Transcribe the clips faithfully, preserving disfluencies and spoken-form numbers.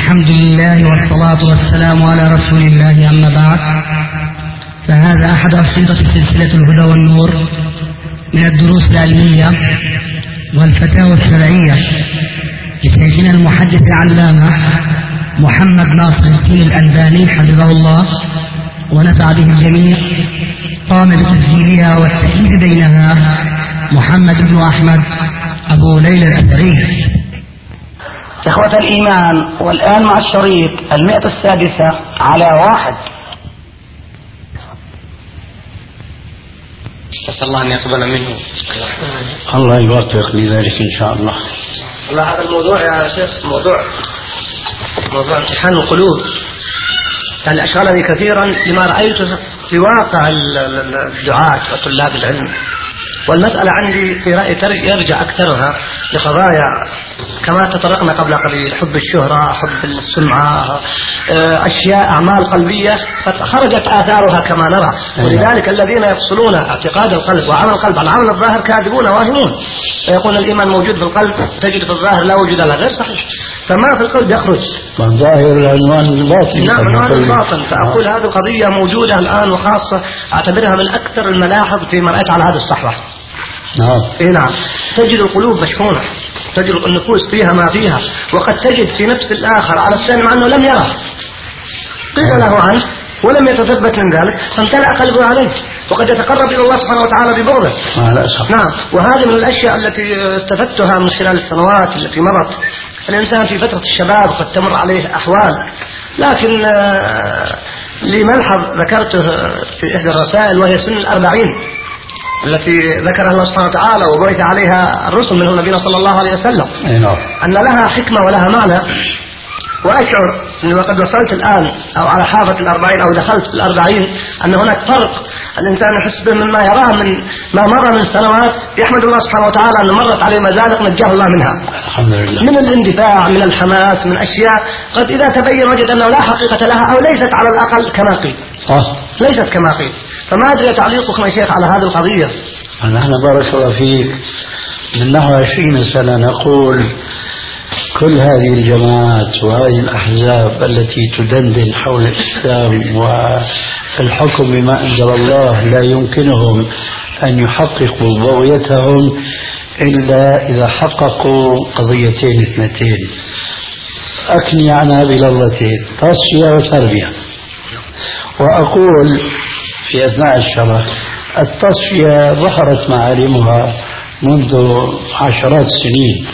الحمد لله والصلاة والسلام على رسول الله، أما بعد، فهذا أحد أصيلة سلسلة الهدى والنور من الدروس العلمية والفتاوى الشرعية لشيخنا المحدث العلامة محمد ناصر الدين الألباني حفظه الله ونفع به الجميع. قام بتسجيلها والتأكيد بينها محمد بن أحمد أبو ليلى الأثري. إخوة الإيمان، والآن مع الشريط المئة السادسة على واحد. أسأل الله أن يقبل منه. الله يوفق لذلك إن شاء الله. الله هذا الموضوع يا شيخ موضوع موضوع امتحان القلوب، يعني أشغلني كثيرا لما رأيته في واقع الدعاة وطلاب العلم، والمسألة عندي في رأيي يرجع أكثرها لقضايا كما تطرقنا قبل قليل: حب الشهرة، حب السمعة، أشياء أعمال قلبية فخرجت آثارها كما نرى. ولذلك الذين يفصلون اعتقاد القلب وعمل القلب عن عمل الظاهر كاذبون واهمون، فيقول الإيمان موجود في القلب تجد في الظاهر لا وجود له، غير صحيح. فما في القلب يخرج الظاهر عنوان الباطن. نعم، عنوان الباطن. فأقول هذه القضية موجودة الآن، وخاصة أعتبرها من أكثر الملاحظ فيما رأيت على هذه الصحوة. نعم. إيه نعم، تجد القلوب مشحونة، تجد النفوس فيها ما فيها، وقد تجد في نفس الآخر على الثاني مع أنه لم يره، قيل له عنه ولم يتثبت من ذلك فامتلأ قلبه عليه، وقد يتقرب إلى الله سبحانه وتعالى ببغضه. نعم، وهذه من الأشياء التي استفدتها من خلال السنوات التي مرت. الإنسان في فترة الشباب قد تمر عليه أحوال، لكن لي ملحظ ذكرته في إحدى الرسائل، وهي سن الأربعين التي ذكرها الله سبحانه وتعالى وبعث عليها الرسل منهم نبينا صلى الله عليه وسلم، أن لها حكمة ولها معنى. وأشعر أني وقد وصلت الآن أو على حافة الأربعين أو دخلت في الأربعين أن هناك فرق الإنسان يحس به مما يراه من ما مر من سنوات. يحمد الله سبحانه وتعالى أن مرت عليه مزالق نجاه الله منها، الحمد لله، من الاندفاع، من الحماس، من أشياء قد إذا تبين وجد أنه لا حقيقة لها أو ليست على الأقل كما قيل. آه. ليست كما قيل. فما أدري تعليقكم يا شيخ على هذه القضية. نحن بارك الله فيك من نحو عشرين سنة نقول كل هذه الجماعات وهذه الأحزاب التي تدندن حول الإسلام والحكم بما أنزل الله لا يمكنهم أن يحققوا بغيتهم إلا إذا حققوا قضيتين اثنتين أكني عنها بلغتين: تصفية وتربية. وأقول في أثناء الشرح: التصفية ظهرت معالمها منذ عشرات السنين،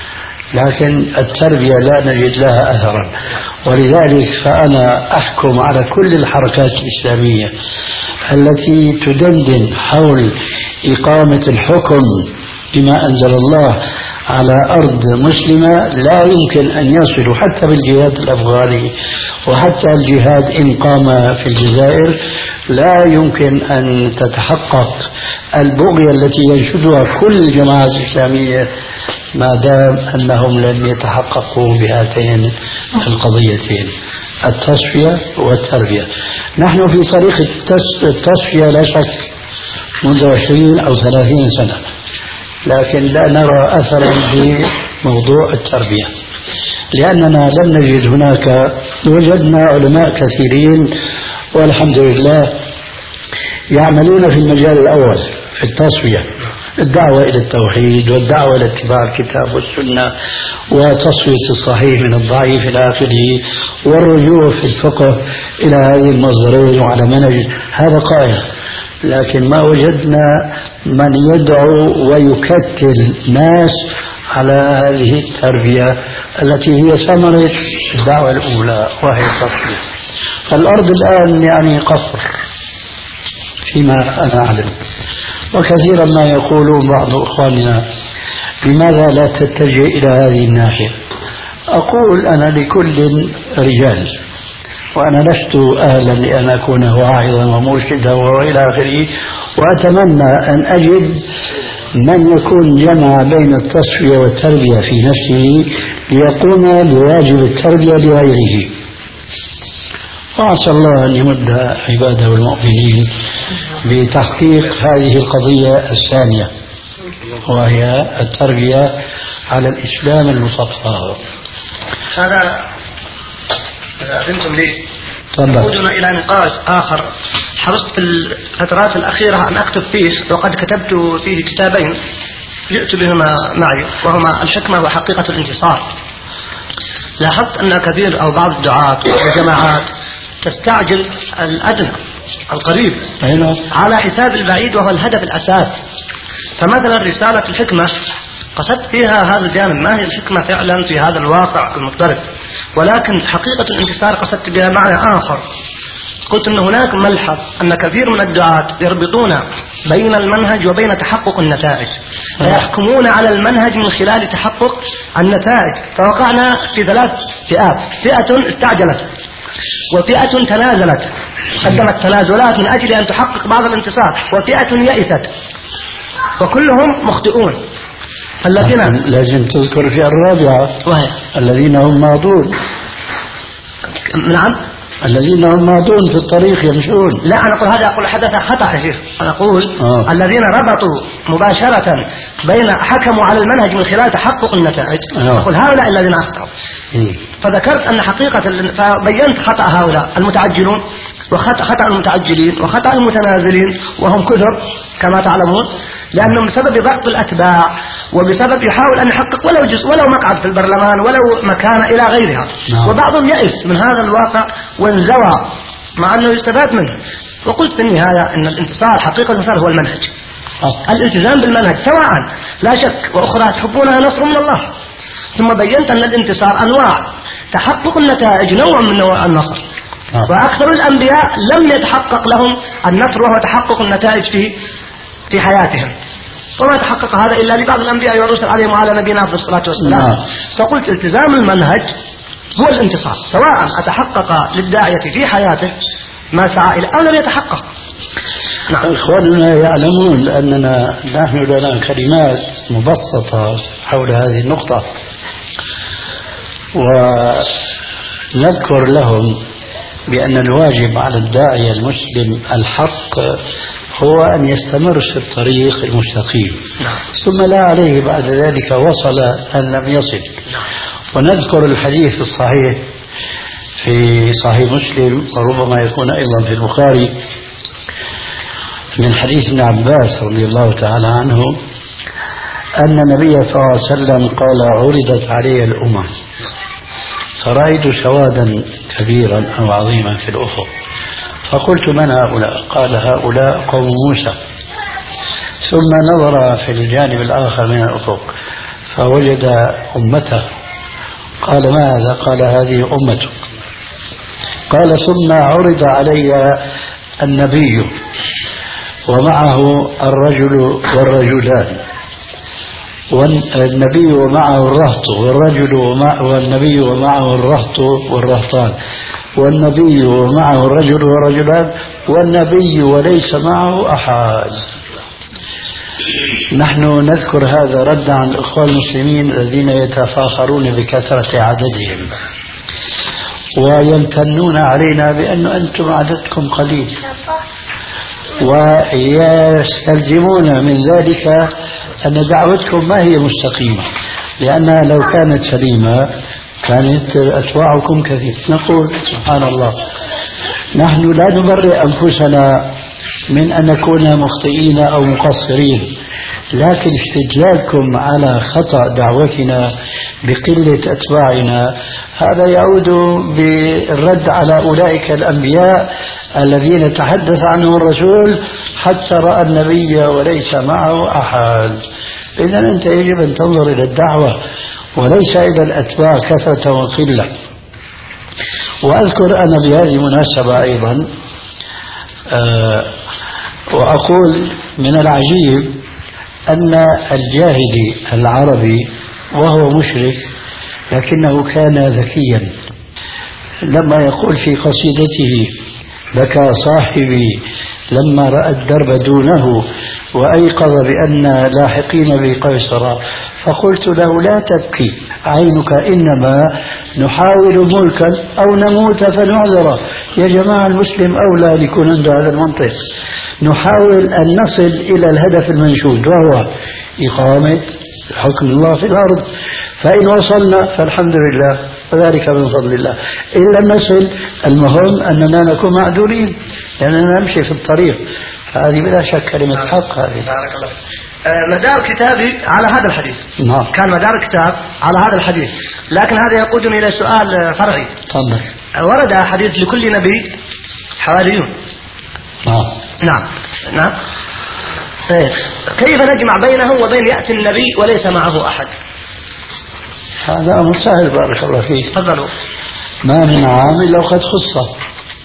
لكن التربية لا نجد لها أثرا. ولذلك فأنا أحكم على كل الحركات الإسلامية التي تدندن حول إقامة الحكم بما أنزل الله على أرض مسلمة لا يمكن أن يصلوا حتى بالجهاد الأفغاني، وحتى الجهاد إن قام في الجزائر لا يمكن أن تتحقق البغية التي ينشدها كل الجماعات الإسلامية ما دام أنهم لم يتحققوا بهاتين القضيتين: التصفية والتربية. نحن في طريق التصفية لا شك منذ عشرين أو ثلاثين سنة، لكن لا نرى أثرا في موضوع التربية، لأننا لم نجد هناك. وجدنا علماء كثيرين والحمد لله يعملون في المجال الأول في التصفية، الدعوة إلى التوحيد والدعوة إلى اتباع الكتاب والسنة وتصفية الصحيح من الضعيف إلى آخره، والرجوع في الفقه إلى هذه المصدرين وعلى منهج هذا قائم. لكن ما وجدنا من يدعو ويكتل ناس على هذه التربية التي هي ثمرة الدعوة الأولى وهي التصفية. فالأرض الآن يعني قصر فيما أنا أعلم. وكثيرا ما يقولون بعض إخواننا: لماذا لا تتجه إلى هذه الناحية؟ أقول: أنا لكل رجال، وأنا لست أهلا لأن أكون واعظا ومرشدا وإلى آخره، وأتمنى أن أجد من يكون جمع بين التصفية والتربية في نفسه ليقوم بواجب التربية لغيره. وعسى الله أن يمد عباده المؤمنين بتحقيق هذه القضية الثانية، وهي التربية على الإسلام المصفى. هذا إذا أذنتم لي تفضل. إلى نقاش آخر حرصت في الفترات الأخيرة أن أكتب فيه، وقد كتبت فيه كتابين جئت بهما معي، وهما الحكمة وحقيقة الانتصار. لاحظت أن كثير أو بعض الدعاة والجماعات تستعجل الأدنى القريب على حساب البعيد، وهو الهدف الأساس. فمثلا رسالة الحكمة قصدت فيها هذا الجانب، ما هي الحكمة فعلا في هذا الواقع المضطرب، ولكن حقيقة الانتصار قصدت بها معنى آخر. قلت أن هناك ملحظ أن كثير من الدعاة يربطون بين المنهج وبين تحقق النتائج، فيحكمون على المنهج من خلال تحقق النتائج. فوقعنا في ثلاث فئات: فئة استعجلت، وفئة تنازلت قدمت تنازلات من أجل أن تحقق بعض الانتصار، وفئة يئست، وكلهم مخطئون. الذين لازم تذكر في الرابعة وهي الذين هم ماضون. نعم، الذين هم ماضون في الطريق يمشون. لا، أنا أقول هذا أقول حدث خطأ يا شيخ. أنا أقول آه. الذين ربطوا مباشرة بين حكموا على المنهج من خلال تحقق النتائج، آه. أقول هؤلاء الذين أخطأوا. فذكرت أن حقيقة فبينت خطأ هؤلاء المتعجلون وخطأ خطأ المتعجلين وخطأ المتنازلين، وهم كثر كما تعلمون، لأنهم بسبب ضغط الأتباع وبسبب يحاول أن يحقق ولو جزء ولو مقعد في البرلمان ولو مكان إلى غيرها. نعم. وبعضهم يئس من هذا الواقع وانزوى مع أنه يستفاد منه. وقلت في النهاية أن الانتصار حقيقة الانتصار هو المنهج، الالتزام بالمنهج سواء لا شك، وأخرى تحبونها نصر من الله. ثم بينت أن الانتصار أنواع، تحقق النتائج نوع من نوع النصر، وأكثر الأنبياء لم يتحقق لهم النصر وهو تحقق النتائج في في حياتهم، وما تحقق هذا إلا لبعض الأنبياء والرسل عليهم وعلى نبينا أفضل الصلاة والسلام. فقلت التزام المنهج هو الانتصار، سواء أتحقق للداعية في حياته ما سعى إلى أو لم يتحقق. نعم. إخواننا يعلمون أننا نحن لنا كلمات مبسطة حول هذه النقطة، ونذكر لهم بأن الواجب على الداعية المسلم الحق هو أن يستمر في الطريق المستقيم. نعم. ثم لا عليه بعد ذلك وصل أن لم يصل. نعم. ونذكر الحديث الصحيح في صحيح مسلم، وربما يكون أيضا في البخاري، من حديث ابن عباس رضي الله تعالى عنه أن النبي صلى الله عليه وسلم قال: عرضت علي الأمم فرأيت سوادا كبيرا أو عظيما في الأفق، فقلت: من هؤلاء؟ قال: هؤلاء قوم موسى. ثم نظر في الجانب الآخر من الأفق فوجد أمته، قال: ما هذا؟ قال: هذه أمتك. قال: ثم عرض علي النبي ومعه الرجل والرجلان، والنبي ومعه الرهط والرجل ومع والنبي ومعه الرهط والرهطان، والنبي ومعه الرجل والرجلان، والنبي وليس معه أحد. نحن نذكر هذا ردا عن الإخوان المسلمين الذين يتفاخرون بكثرة عددهم ويمتنون علينا بأن أنتم عددكم قليل، ويستلزمون من ذلك أن دعوتكم ما هي مستقيمة، لأنها لو كانت سليمة كانت أتباعكم كثير. نقول سبحان الله، نحن لا نبرئ أنفسنا من أن نكون مخطئين أو مقصرين، لكن استدلالكم على خطأ دعوتنا بقلة أتباعنا هذا يعود بالرد على أولئك الأنبياء الذين تحدث عنهم الرسول حتى رأى النبي وليس معه أحد. إذن أنت يجب أن تنظر إلى الدعوة وليس إلى الأتباع كثرة وقلة. وأذكر أنا بهذه المناسبة أيضا أه وأقول من العجيب أن الجاهلي العربي وهو مشرك لكنه كان ذكيا، لما يقول في قصيدته: بكى صاحبي لما رأى الدرب دونه وأيقظ بأن لاحقين بقيصر، فقلت له: لا تبكي عينك، إنما نحاول ملكا أو نموت فنعذر. يا جماعة، المسلم أولى ليكون عنده هذا المنطق. نحاول أن نصل إلى الهدف المنشود وهو إقامة حكم الله في الأرض، فإن وصلنا فالحمد لله، وذلك من فضل الله. إن لم نصل المهم أننا نكون معذورين لأننا نمشي في الطريق، هذه بلا شك كلمة حق هذه. بارك الله. آه مدار كتابي على هذا الحديث. نعم. كان مدار كتاب على هذا الحديث، لكن هذا يقودني إلى سؤال فرعي. تفضل. آه ورد حديث لكل نبي حواريون. نعم. نعم. نعم. كيف نجمع بينه وبين يأتي النبي وليس معه أحد؟ هذا أمر سهل بارك الله فيك. تفضلوا. ما من عام إلا وقد خصه.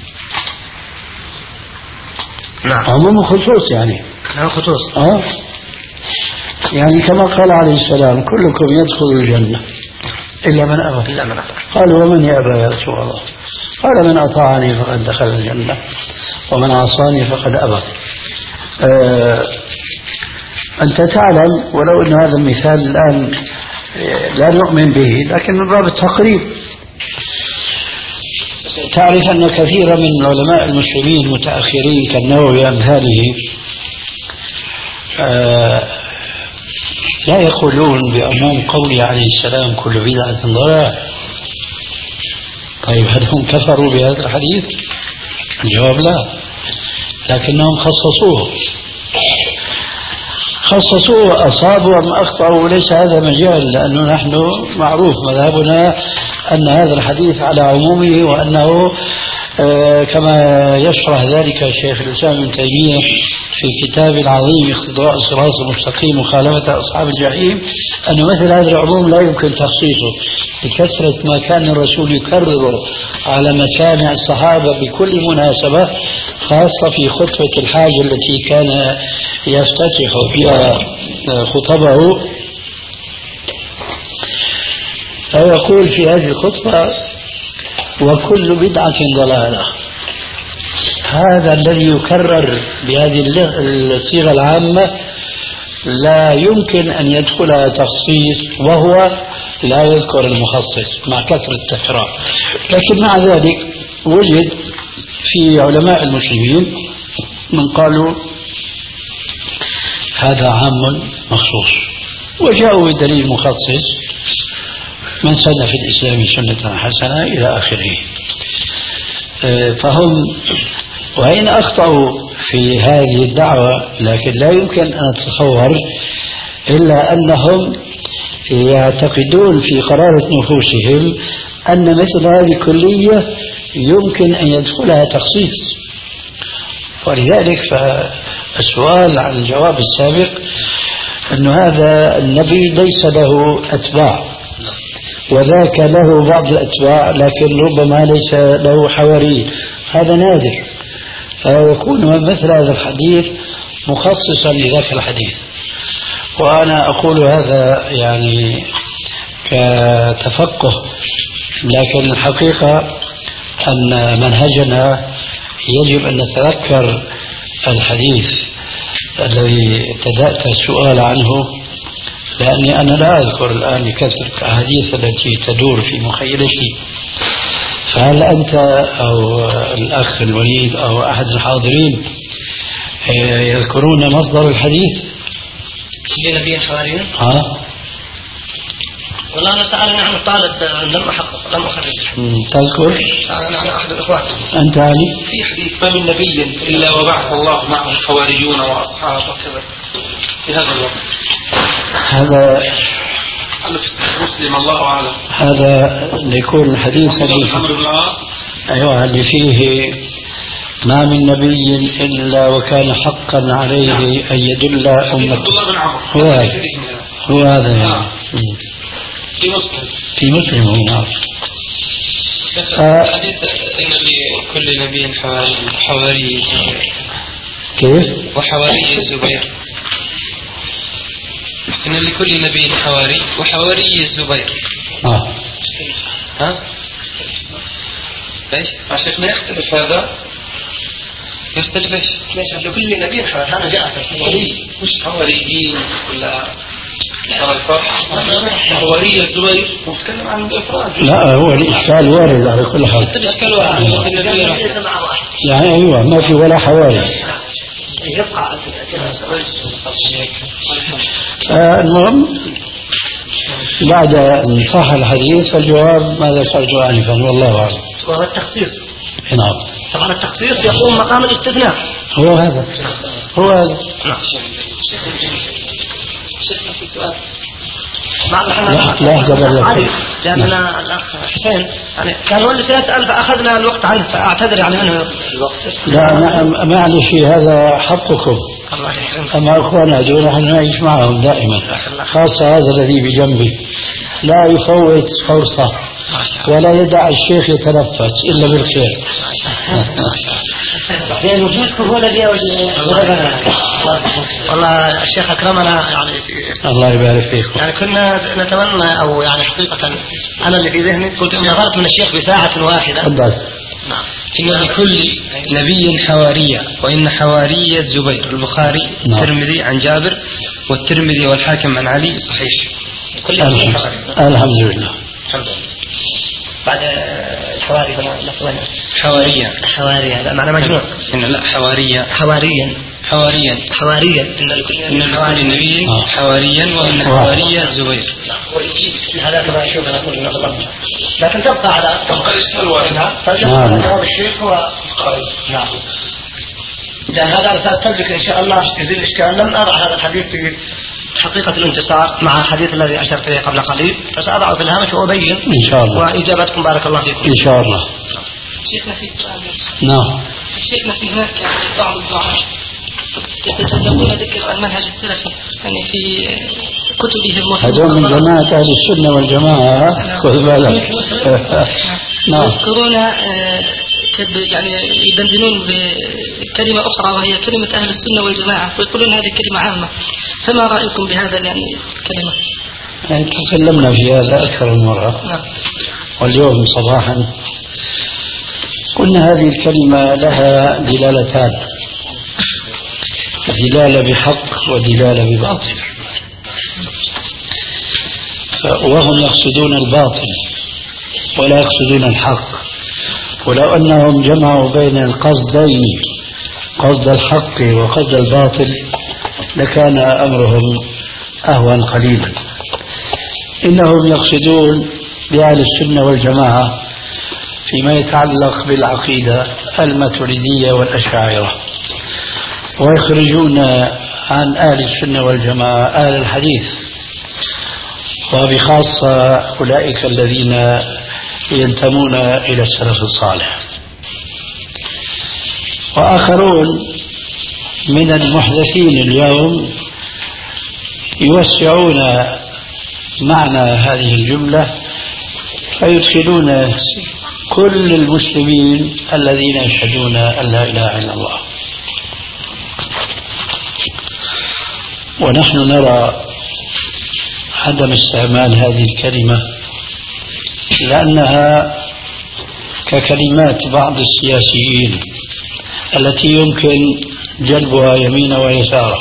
نعم. عموم خصوص يعني. نعم خصوص. آه. يعني كما قال عليه السلام كلكم يدخل الجنة إلا من أبى. إلا من أبى. قالوا ومن يأبى يا رسول الله؟ قال من أطاعني فقد دخل الجنة ومن عصاني فقد أبى. آه أنت تعلم ولو أن هذا المثال الآن لا نؤمن به لكن من باب التقريب، تعرف أن كثيرا من العلماء المسلمين المتأخرين كالنووي وأمثاله آه لا يقولون بعموم قوله عليه السلام كل بدعة ضلالة. طيب هل هم كفروا بهذا الحديث؟ الجواب لا، لكنهم خصصوه خصصوه أصابوا أم أخطأوا ليس هذا مجال، لأنه نحن معروف مذهبنا أن هذا الحديث على عمومه، وأنه آه كما يشرح ذلك الشيخ الإسلام ابن تيمية في كتاب العظيم اقتضاء الصراط المستقيم مخالفة أصحاب الجحيم، أن مثل هذا العموم لا يمكن تخصيصه لكثرة ما كان الرسول يكرره على مسامع الصحابة بكل مناسبة، خاصة في خطبة الحاجة التي كان يفتتح فيها خطبه. فيقول في هذه الخطبة وكل بدعة ضلالة. هذا الذي يكرر بهذه الصيغة العامة لا يمكن أن يدخلها تخصيص، وهو لا يذكر المخصص مع كثرة التكرار. لكن مع ذلك وجد في علماء المسلمين من قالوا هذا عام مخصوص وجاءوا بدليل مخصص من سن في الإسلام سنة حسنة إلى آخره. فهم وإن أخطأوا في هذه الدعوة لكن لا يمكن أن أتصور إلا أنهم يعتقدون في قرارة نفوسهم أن مثل هذه الكلية يمكن أن يدخلها تخصيص. ولذلك فالسؤال عن الجواب السابق أن هذا النبي ليس له أتباع وذاك له بعض الأتباع لكن ربما ليس له حواري، هذا نادر، فيكون مثل هذا الحديث مخصصا لذاك الحديث. وأنا أقول هذا يعني كتفقه، لكن الحقيقة أن منهجنا يجب أن نتذكر الحديث الذي ابتدأت السؤال عنه، لأني أنا لا أذكر الآن لكثرة الأحاديث التي تدور في مخيلتي. فهل أنت أو الأخ الوليد أو أحد الحاضرين يذكرون مصدر الحديث؟ لنبي حواريون؟ ها؟ والله أنا سألني عن الطالب لم أحقق لم أخرج. تذكر؟ سألني عن أحد الإخوان. أنت علي؟ في حديث ما من نبي إلا وبعث الله معه حواريون وأصحاب وكذا في هذا الوقت. هذا مسلم الله أعلم. هذا يكون الحديث أيوة اللي فيه ما من نبي إلا وكان حقا عليه أن يدل أمته. هو هذا هو هذا يعني في مسلم في مسلم هو نعم. حديث إن لكل نبي حواري كيف؟ وحواري الزبير. إن لكل نبي حواري وحواري الزبير. آه. ها؟ ليش؟ عشان يختلف هذا. يختلف ايش؟ ليش لكل نبي حواري؟ أنا جاءت حواري مش حواريين ولا حواري الزبير متكلم عن الإفراد. لا هو الإشكال وارد على كل حال. الإشكال وارد. يعني أيوة ما في ولا حواري. يبقى المهم بعد أن صح الحديث الجواب ما ذكرت آنفا والله أعلم. وهو التخصيص. نعم. طبعا التخصيص يقوم مقام الاستثناء. هو هذا. هو هذا. نعم. لحظة علي لأننا الأخ حسين يعني كان هو اللي سيسأل فأخذنا الوقت عنه فأعتذر يعني منه الوقت. لا معلش هذا حقكم. أما أخوانا دول نحن نعيش معهم دائما، خاصة هذا الذي بجنبي لا يفوت فرصة ولا يدع الشيخ يتنفس إلا بالخير. بعدين وجودكم هو الذي والله الشيخ أكرمنا يعني الله يبارك فيكم. يعني كنا نتمنى أو يعني حقيقة أنا اللي في ذهني كنت انتظرت من الشيخ بساعة واحدة. تفضل. نعم. إن لكل نبي حوارية وإن حوارية الزبير. البخاري الترمذي عن جابر والترمذي والحاكم عن علي صحيح. كل الحمد لله. الحمد لله. بعد الحواري هنا حوارية. حوارية هذا معنى مجموع. إن لا حوارية. حواريا. حواريا. حواريا. إن لكل إن لكل نبي حواريا وإن حوارية الزبير. هذا كما يشوف أنا أقول إنه غلط. لكن تبقى على تبقى الإسئلة منها. فجأة جواب الشيخ هو نعم. إذا هذا سأستدرك إن شاء الله يزيل الإشكال. لم أضع هذا الحديث في حقيقة الانتصار مع الحديث الذي أشرت إليه قبل قليل فسأضعه في الهامش وأبين إن شاء الله وإجابتكم بارك الله فيكم إن شاء الله. شيخنا في سؤال. نعم. شيخنا في هناك بعض الدعاة يتجنبون ذكر المنهج السلفي يعني في كتبهم. هذول من جماعة أهل السنة والجماعة خذ بالك. نعم. يذكرون يعني يدندنون بكلمة أخرى وهي كلمة أهل السنة والجماعة ويقولون هذه كلمة عامة. فما رأيكم بهذا يعني الكلمة؟ يعني تكلمنا في هذا أكثر من مرة. نعم. واليوم صباحا قلنا هذه الكلمة لها دلالتان، دلالة بحق ودلالة بباطل، وهم يقصدون الباطل ولا يقصدون الحق. ولو أنهم جمعوا بين القصدين قصد الحق وقصد الباطل لكان أمرهم أهون قليلا. إنهم يقصدون بأهل السنة والجماعة فيما يتعلق بالعقيدة الماتريدية والأشاعرة، ويخرجون عن أهل السنة والجماعة أهل الحديث، وبخاصة أولئك الذين ينتمون إلى السلف الصالح. وآخرون من المحدثين اليوم يوسعون معنى هذه الجملة فيدخلون كل المسلمين الذين يشهدون أن لا إله إلا الله. ونحن نرى عدم استعمال هذه الكلمة لأنها ككلمات بعض السياسيين التي يمكن جلبها يمين ويسار.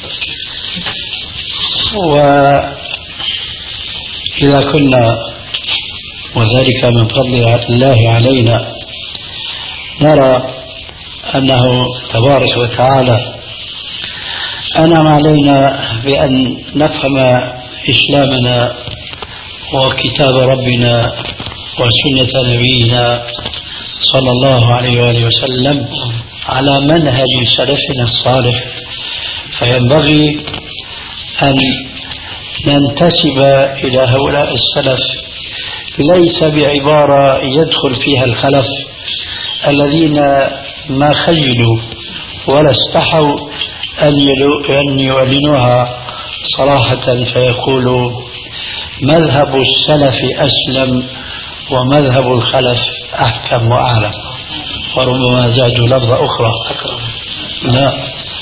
وإذا كنا وذلك من فضل الله علينا نرى أنه تبارك وتعالى أنعم علينا بأن نفهم إسلامنا وكتاب ربنا وسنة نبينا صلى الله عليه وآله وسلم على منهج سلفنا الصالح، فينبغي أن ننتسب إلى هؤلاء السلف ليس بعبارة يدخل فيها الخلف الذين ما خجلوا ولا استحوا أن يعلنوها صراحة فيقولوا مذهب السلف أسلم ومذهب الخلف أحكم وأعلم، وربما زادوا لفظة أخرى لا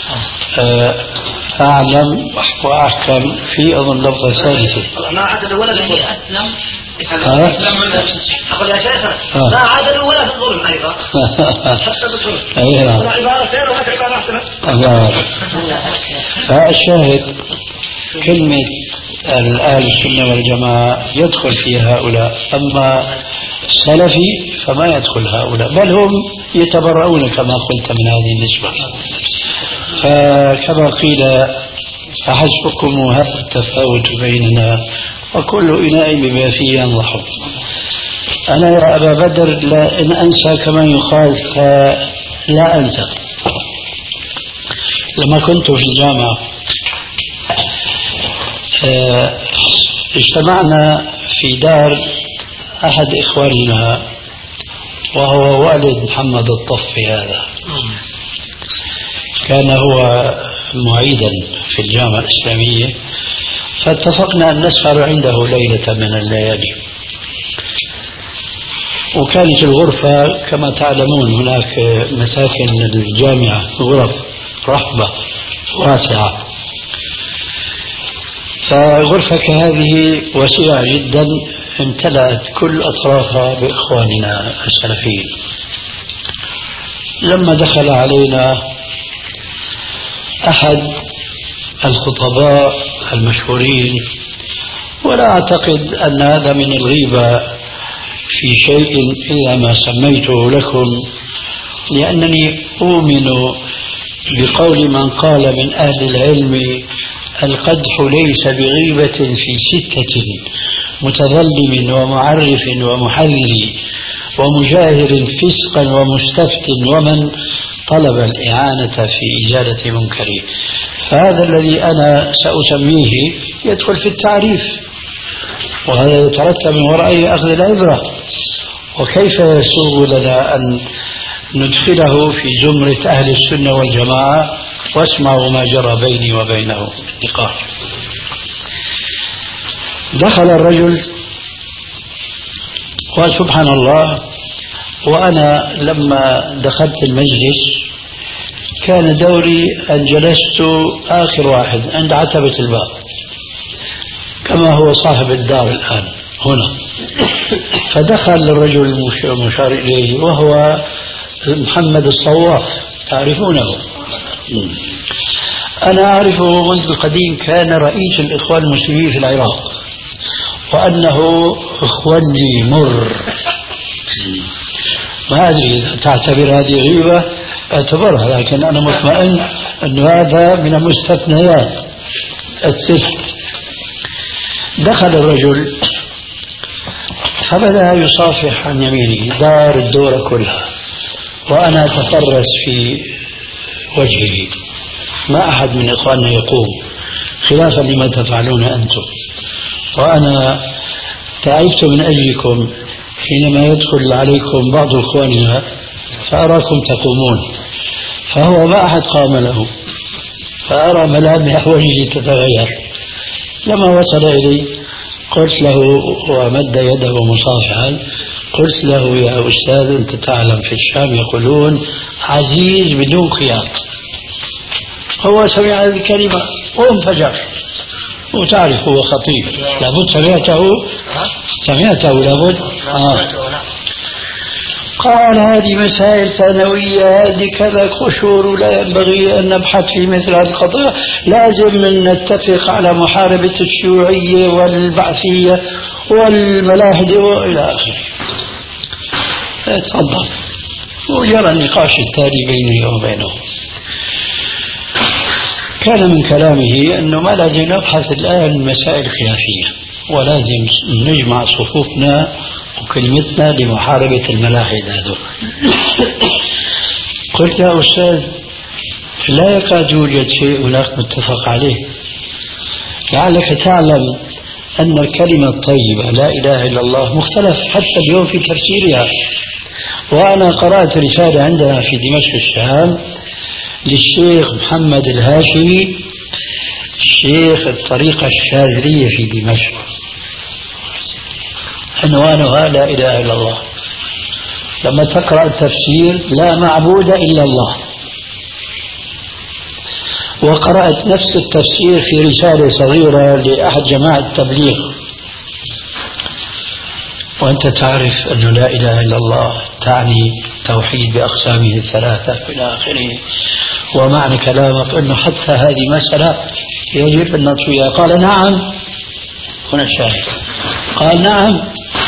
أعلم وأحكم في أظن لفظة ثالثة ما عدل ولا أسلم أقول يا شيخ لا عدل ولا في الظلم أيضا حتى بالظلم ولا عبارتين ولا عبارة الله. فالشاهد كلمة الأهل السنة والجماعة يدخل فيها هؤلاء، أما السلفي فما يدخل هؤلاء، بل هم يتبرؤون كما قلت من هذه النسبة. فكما قيل فحسبكم هذا التفاوت بيننا وكل إناء بما فيه ينضح. أنا يا أبا بدر لا إن أنسى كما يقال فلا أنسى. لما كنت في الجامعة اجتمعنا في دار أحد إخواننا وهو والد محمد الطفي، هذا كان هو معيدا في الجامعة الإسلامية، فاتفقنا أن نسهر عنده ليلة من الليالي. وكانت الغرفة كما تعلمون هناك مساكن الجامعة غرف رحبة واسعة، فغرفة كهذه وسيعة جدا امتلأت كل أطرافها بإخواننا السلفيين. لما دخل علينا أحد الخطباء المشهورين، ولا أعتقد أن هذا من الغيبة في شيء إلا ما سميته لكم، لأنني أؤمن بقول من قال من أهل العلم القدح ليس بغيبة في ستة: متظلم ومعرف ومحذر ومجاهر فسقا ومستفت ومن طلب الإعانة في إزالة منكره. فهذا الذي أنا سأسميه يدخل في التعريف، وهذا يترتب من ورائه أخذ العبرة. وكيف يسوغ لنا أن ندخله في زمرة أهل السنة والجماعة؟ واسمعوا ما جرى بيني وبينه نقاش. دخل الرجل وسبحان الله، وأنا لما دخلت المجلس كان دوري أن جلست آخر واحد عند عتبة الباب كما هو صاحب الدار الآن هنا. فدخل الرجل المشار إليه وهو محمد الصواف، تعرفونه؟ أنا أعرفه منذ القديم، كان رئيس الإخوان المسلمين في العراق، وأنه إخواني مر. ما أدري إذا تعتبر هذه غيبة اعتبرها، لكن أنا مطمئن أن هذا من المستثنيات الست. دخل الرجل فبدأ يصافح عن يمينه، دار الدورة كلها، وأنا أتفرس في وجهه، ما أحد من إخواننا يقوم، خلافا لما تفعلون أنتم. وأنا تعبت من أجلكم حينما يدخل عليكم بعض إخواننا فأراكم تقومون، فهو ما أحد قام له، فأرى ملامح وجهي تتغير. لما وصل إلي قلت له ومد يده مصافحا، قلت له يا أستاذ أنت تعلم في الشام يقولون عزيز بدون خياط. هو سمع هذه الكلمة وانفجر، وتعرف هو خطيب لابد سمعته سمعته لابد آه. قال هذه مسائل ثانوية، هذه كذا قشور، لا ينبغي أن نبحث في مثل هذه القضايا، لازم أن نتفق على محاربة الشيوعية والبعثية والملاحدة وإلى آخره. تفضل. وجرى النقاش التالي بيني وبينه. كان من كلامه أنه ما لازم نبحث الآن مسائل خلافية، ولازم نجمع صفوفنا وكلمتنا لمحاربة الملاحدة هذول. قلت يا أستاذ لا يكاد يوجد شيء هناك متفق عليه، لعلك تعلم أن الكلمة الطيبة لا إله إلا الله مختلف حتى اليوم في تفسيرها. وأنا قرأت رسالة عندنا في دمشق الشام للشيخ محمد الهاشمي، شيخ الطريقة الشاذلية في دمشق، عنوانها لا إله إلا الله. لما تقرأ التفسير لا معبود إلا الله. وقرأت نفس التفسير في رسالة صغيرة لأحد جماعة التبليغ. وأنت تعرف أن لا إله إلا الله تعني توحيد بأقسامه الثلاثة إلى آخره. ومعنى كلامك أنه حتى هذه مسألة يجب أن نطويها. قال نعم، هنا الشاهد، قال نعم.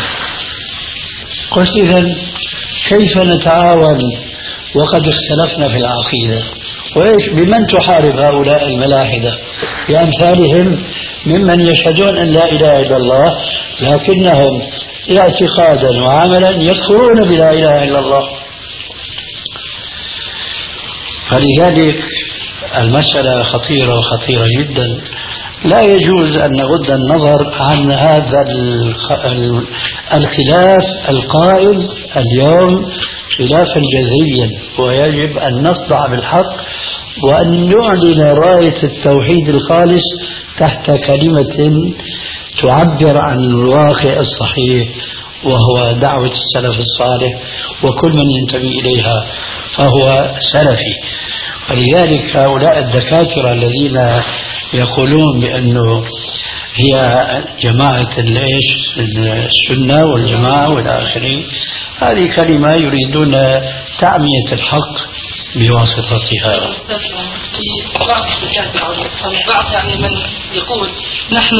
قلت إذن كيف نتعاون وقد اختلفنا في العقيدة؟ وإيش بمن تحارب هؤلاء الملاحدة بأمثالهم ممن يشهدون أن لا إله إلا الله لكنهم اعتقادا وعملا يكفرون بلا إله إلا الله. فلذلك المسألة خطيرة وخطيرة جدا، لا يجوز أن نغض النظر عن هذا الخلاف القائم اليوم خلافا جذريا، ويجب أن نخضع بالحق وأن نعلن راية التوحيد الخالص تحت كلمة تعبر عن الواقع الصحيح، وهو دعوة السلف الصالح، وكل من ينتمي إليها فهو سلفي. ولذلك هؤلاء الدكاترة الذين يقولون بأنه هي جماعة السنة والجماعة والآخرين، هذه كلمة يريدون تعمية الحق بواسطتها. في بعض بعض يعني من يقول نحن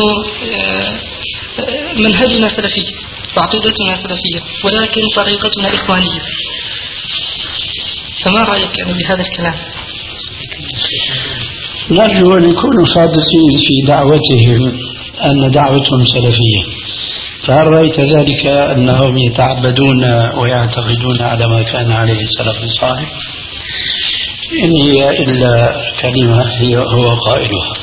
منهجنا سلفي وعقيدتنا سلفية ولكن طريقتنا إخوانية، فما رأيك يعني بهذا الكلام؟ نرجو أن يكونوا صادقين في دعوتهم أن دعوتهم سلفية. فهل رأيت ذلك أنهم يتعبدون ويعتقدون على ما كان عليه السلف الصالح؟ إن هي إلا كلمة هي هو قائلها.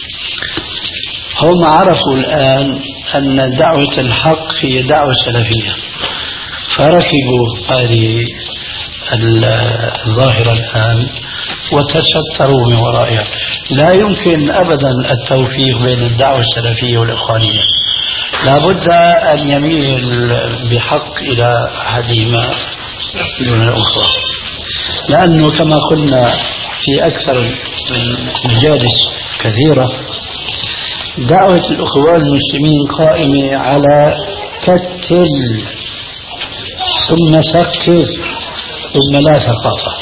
هم عرفوا الآن أن دعوة الحق هي دعوة سلفية، فركبوا هذه الظاهرة الآن وتستروا من ورائها. لا يمكن أبدا التوفيق بين الدعوة السلفية والإخوانية، لا بد أن يميل بحق إلى أحدهما دون الأخرى، لأنه كما قلنا في أكثر من مجالس كثيرة دعوة الأخوان المسلمين قائمة على كتل ثم سكر ثم لا ثقافة.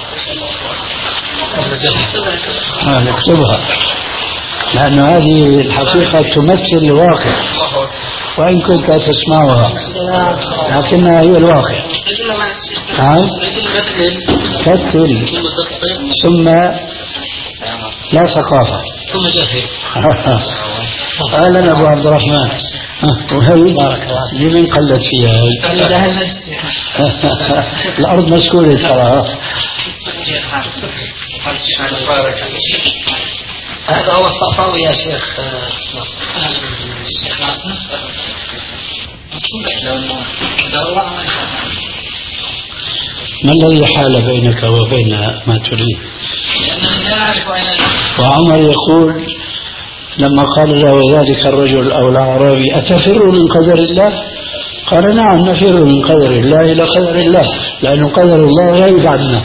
نكتبها لأن هذه الحقيقة تمثل الواقع وإن كنت تسمعها لكنها هي الواقع. كتل ثم لا ثقافة ثم جاهل. أهلا أبو عبد الرحمن. وهي لمن قلت فيها هي؟ الأرض مسكونة ترى. هذا هو الصفاوي يا شيخ. ما الذي حال بينك وبين ما تريد؟ وعمر يقول لما قال له ذلك الرجل أو الأعرابي أتفر من قدر الله؟ قال نعم نفر من قدر الله إلى قدر الله، لأن قدر الله غيب عنا.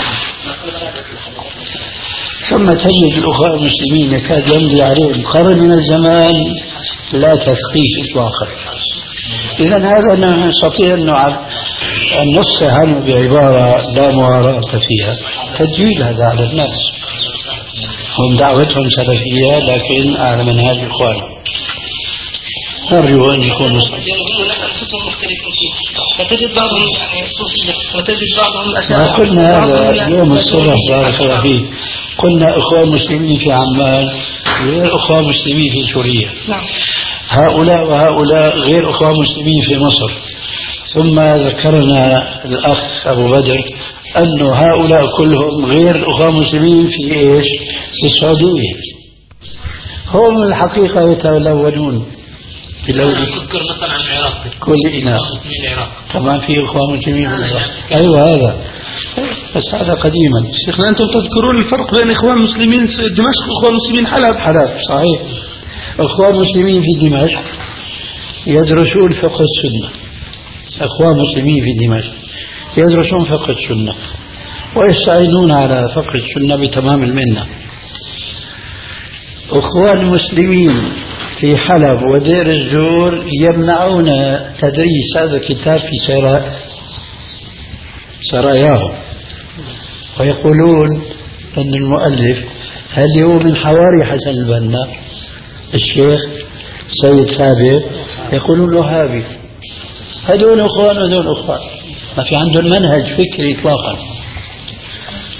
ثم تجد الأخوة المسلمين يكاد يمضي عليهم قرن من الزمان لا تثقيف إطلاقا. إذا هذا نستطيع أن نص عنه بعبارة لا مواراة فيها، تسجيل هذا على الناس. هم دعوتهم سلفية لكن على منهاج إخوان. نرجو أن يكونوا أنفسهم مختلفين فيه، فتجد بعضهم يعني صوفية وتجد بعضهم أشاعرة. قلنا هذا اليوم الصبح بارك الله فيه، قلنا إخوان مسلمين في عمان غير إخوان مسلمين في سوريا. نعم. هؤلاء وهؤلاء غير إخوان مسلمين في مصر. ثم ذكرنا الأخ أبو بدر أن هؤلاء كلهم غير أخوان مسلمين في إيش؟ في السعودية. هم الحقيقة يتلونون بلون تذكر مثلا عن العراق كل إناء كمان في إخوان مسلمين في العراق. أيوة هذا بس هذا قديما. شيخنا أنتم تذكرون الفرق بين إخوان مسلمين دمشق وإخوان مسلمين حلب. حلب صحيح. إخوان مسلمين في دمشق يدرسون فقه السنة. إخوان مسلمين في دمشق يدرسون فقه السنة ويستعينون على فقه السنة بتمام المنة. إخوان مسلمين في حلب ودير الزور يمنعون تدريس هذا الكتاب في سراء سراياهم، ويقولون أن المؤلف هل هو من حواري حسن البنا الشيخ سيد سابق، يقولون له هابي. هذول أخوان وهذول أخوان، ما في عندهم منهج فكري إطلاقا.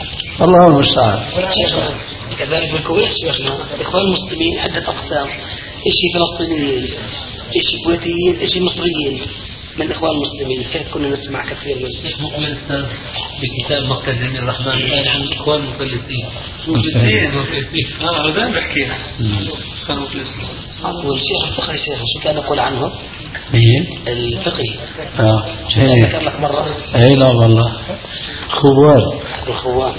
الله المستعان. كذلك بالكويت شيخنا الإخوان المسلمين عدة أقسام، إشي فلسطينيين إشي كويتيين إشي مصريين من الإخوان المسلمين. كيف كنا نسمع كثير من الشيخ مؤمن بكتاب مكة جميل الرحمن قال عن الإخوان المفلسين. مفلسين مفلسين اه هذا بحكينا كانوا مفلسين. والشيخ الفقهي شيخ شو كان يقول عنه؟ مين؟ الفقهي. اه ذكر لك مرة. اي لا والله خوان. الخوان.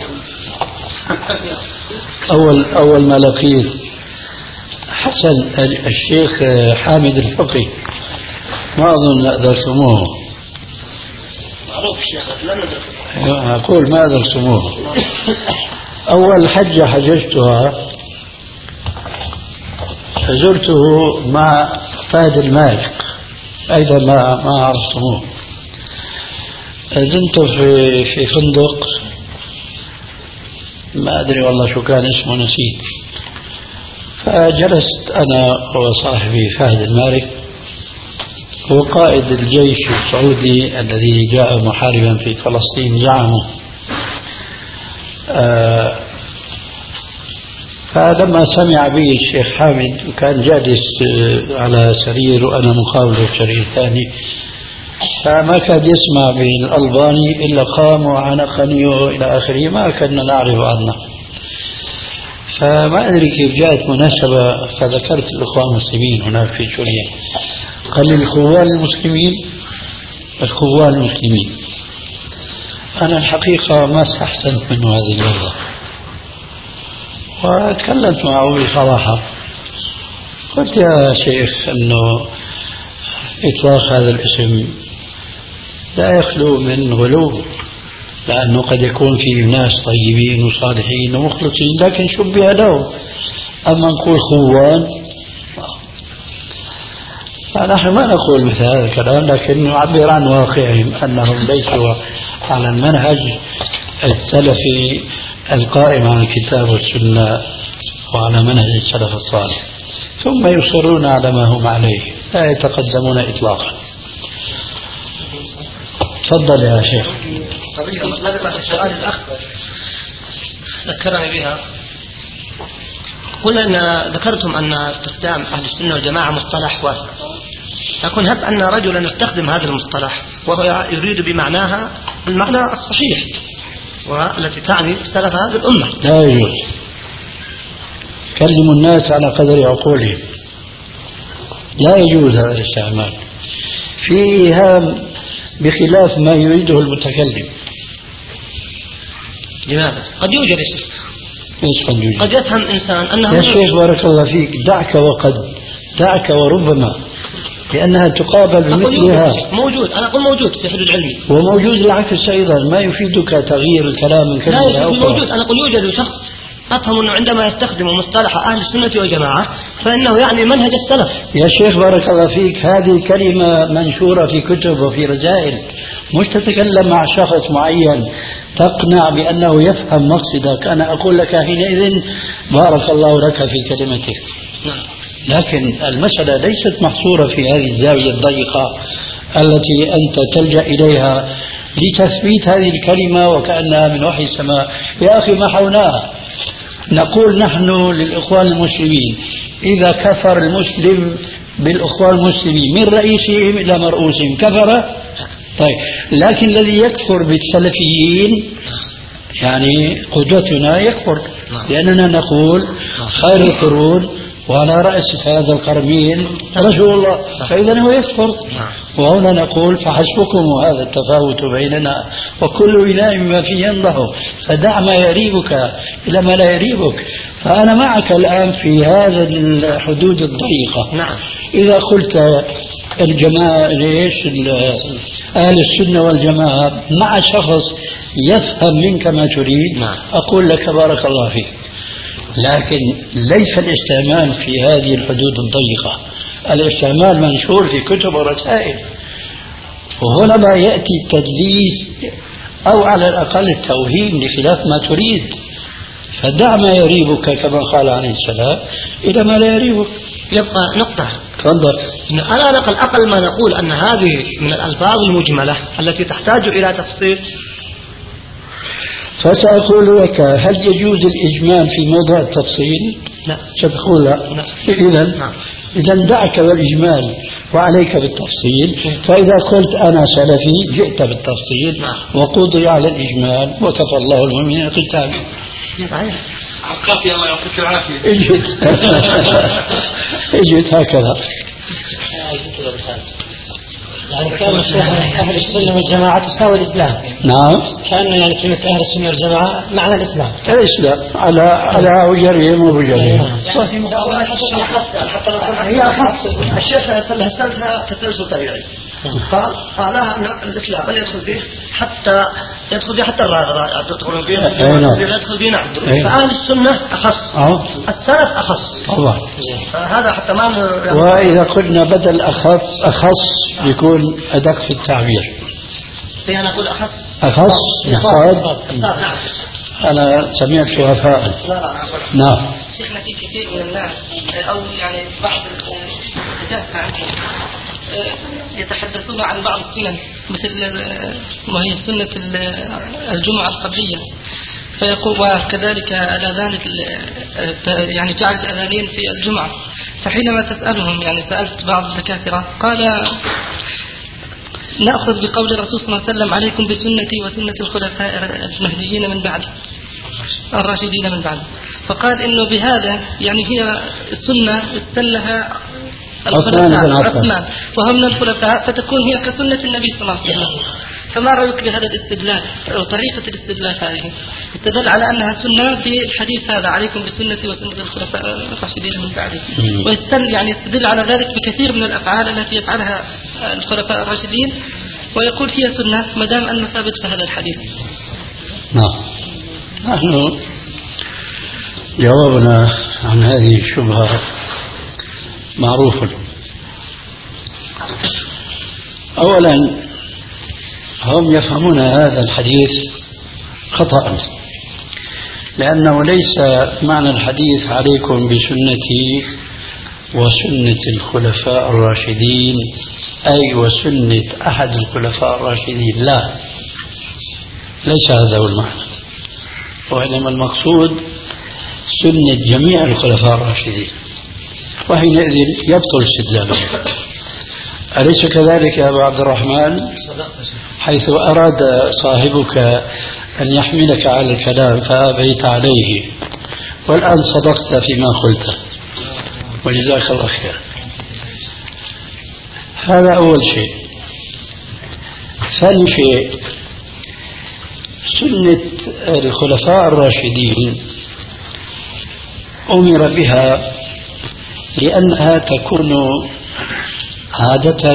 اول اول ما لقيت حسن الشيخ حامد الفقي ما اظن درسموه. معروف الشيخ لا ندرسه. اقول ما درسموه. اول حجة حججتها زرته مع فهد المالك ايضا ما ما عرفتموه. زنته في في فندق ما ادري والله شو كان اسمه نسيت. فجلست انا وصاحبي فهد المالك هو قائد الجيش السعودي الذي جاء محاربا في فلسطين زعمه. آه فلما سمع بي الشيخ حامد وكان جالس على سرير وأنا مقابله في سرير ثاني فما كان يسمع بالألباني إلا قام وعنقني وإلى آخره ما كنا نعرف عنه. فما أدري كيف جاءت مناسبة فذكرت الإخوان المسلمين هناك في سوريا. قال لي الخوان المسلمين الخوان المسلمين. أنا الحقيقة ما استحسنت منه هذه اللغة وتكلمت معه بصراحة. قلت يا شيخ أنه إطلاق هذا الاسم لا يخلو من غلو لأنه قد يكون فيه ناس طيبين وصالحين ومخلصين لكن شبه لهم. أما نقول خوان فنحن ما نقول مثل هذا الكلام لكن نعبر عن واقعهم أنهم ليسوا على المنهج السلفي القائم على الكتاب والسنة وعلى منهج السلف الصالح ثم يصرون على ما هم عليه لا يتقدمون إطلاقا. تفضل يا شيخ. قضية مرتبطة بالسؤال الأخضر ذكرني بها. قلنا أن ذكرتم أن استخدام أهل السنة والجماعة مصطلح واسع لكن هب أن رجلا يستخدم هذا المصطلح وهو يريد بمعناها المعنى الصحيح والتي تعني سلف هذه الأمة. لا يجوز. كلموا الناس على قدر عقولهم. لا يجوز هذا الاستعمال في إيهام بخلاف ما يريده المتكلم. لماذا؟ قد يوجد شيء قد, قد يفهم إنسان أنه يا شيخ بارك الله فيك دعك وقد دعك وربما لأنها تقابل بمثلها. موجود أنا أقول موجود في حدود علمي وموجود العكس أيضا ما يفيدك تغيير الكلام من كلمة لا يوجد موجود. أنا أقول يوجد شخص أفهم أنه عندما يستخدم مصطلح أهل السنة والجماعة فإنه يعني منهج السلف. يا شيخ بارك الله فيك هذه الكلمة منشورة في كتب وفي رسائل مش تتكلم مع شخص معين تقنع بأنه يفهم مقصدك. أنا أقول لك حينئذ بارك الله لك في كلمتك. لكن المسألة ليست محصورة في هذه الزاوية الضيقة التي أنت تلجأ إليها لتثبيت هذه الكلمة وكأنها من وحي السماء. يا أخي ما حوناها. نقول نحن للإخوان المسلمين إذا كفر المسلم بالإخوان المسلمين من رئيسهم إلى مرؤوسهم كفر. طيب لكن الذي يكفر بالسلفيين يعني قدوتنا يكفر لأننا نقول خير القرون وعلى رأس هذا القرنين رسول الله فإذا هو يكفر. وهنا نقول فحسبكم هذا التفاوت بيننا وكل إناء ما فيه ينضح فدع ما يريبك إلى ما لا يريبك. فأنا معك الآن في هذا الحدود الضيقة. نعم. إذا قلت الجماعة ليش أهل السنة والجماعة مع شخص يفهم منك ما تريد نعم. أقول لك بارك الله فيك. لكن ليس الاستعمال في هذه الحدود الضيقة. الاستعمال منشور في كتب ورسائل وهنا ما يأتي التدليس أو على الأقل التوهيم بخلاف ما تريد. فدع ما يريبك كما قال عليه السلام إلى ما لا يريبك. يبقى نقطة. تفضل. أنا نقل أقل ما نقول أن هذه من الألفاظ المجملة التي تحتاج إلى تفصيل. فسأقول لك هل يجوز الإجمال في موضوع التفصيل؟ لا. ستقول لا. لا. إذا نعم. إذا دعك والإجمال وعليك بالتفصيل. فإذا قلت أنا سلفي جئت بالتفصيل وقضي على الإجمال وكفى الله المؤمنين القتال. عقافي الله يعطيك العافية. اجت اجت هكذا. يعني كان الشيخ أهل السنة والجماعة تساوي الإسلام. نعم. كان يعني كلمة أهل السنة والجماعة معنى الإسلام. الإسلام على على وجرهم وبجرهم. هي أخص. الشيخ صلى الله عليه وسلم تسلسل طبيعي. قال قالها أن الإسلام بل يدخل فيه حتى يدخل فيه حتى الرافضة تدخلون فيه يدخل فيه نعم. فأهل السنة أخص. السلف أخص. الله. فهذا حتى ما. وإذا قلنا بدل أخص أخص يكون أدق في التعبير. أنا أقول أخص. أخص. نعم. أنا سمعت وفاء. نعم. شيخنا في كثير من الناس أو يعني بعض الناس عنهم يتحدثون عن بعض السنن مثل ما هي سنة الجمعة القبلية، فيقول وكذلك الأذان يعني جعل الأذانين في الجمعة. فحينما تسألهم يعني سألت بعض الدكاترة قال نأخذ بقول الرسول صلى الله عليه وسلم عليكم بسنتي وسنة الخلفاء المهديين من بعد الراشدين من بعد. فقال إنه بهذا يعني هي سنة استنها الخلفاء عثمان وهم من الخلفاء فتكون هي كسنة النبي صلى الله عليه وسلم. فما رأيك بهذا الاستدلال أو طريقة الاستدلال هذه؟ استدل على أنها سنة في الحديث هذا عليكم بسنتي وسنة الخلفاء الراشدين من بعدي، ويستدل يعني يستدل على ذلك بكثير من الأفعال التي يفعلها الخلفاء الراشدين ويقول هي سنة ما دام أنه ثابت في هذا الحديث. نعم. نحن جوابنا عن هذه الشبهة معروف. أولا هم يفهمون هذا الحديث خطأ، لأنه ليس معنى الحديث عليكم بسنتي وسنة الخلفاء الراشدين أي وسنة أحد الخلفاء الراشدين، لا، ليس هذا هو المعنى، وإنما المقصود سنة جميع الخلفاء الراشدين، وحينئذ يبطل استدلاله. أليس كذلك يا أبا عبد الرحمن؟ حيث أراد صاحبك أن يحملك على الكلام فأبيت عليه، والآن صدقت فيما قلته وجزاك الله خير. هذا أول شيء. ثاني شيء، سنة الخلفاء الراشدين أمر بها لأنها تكون عادة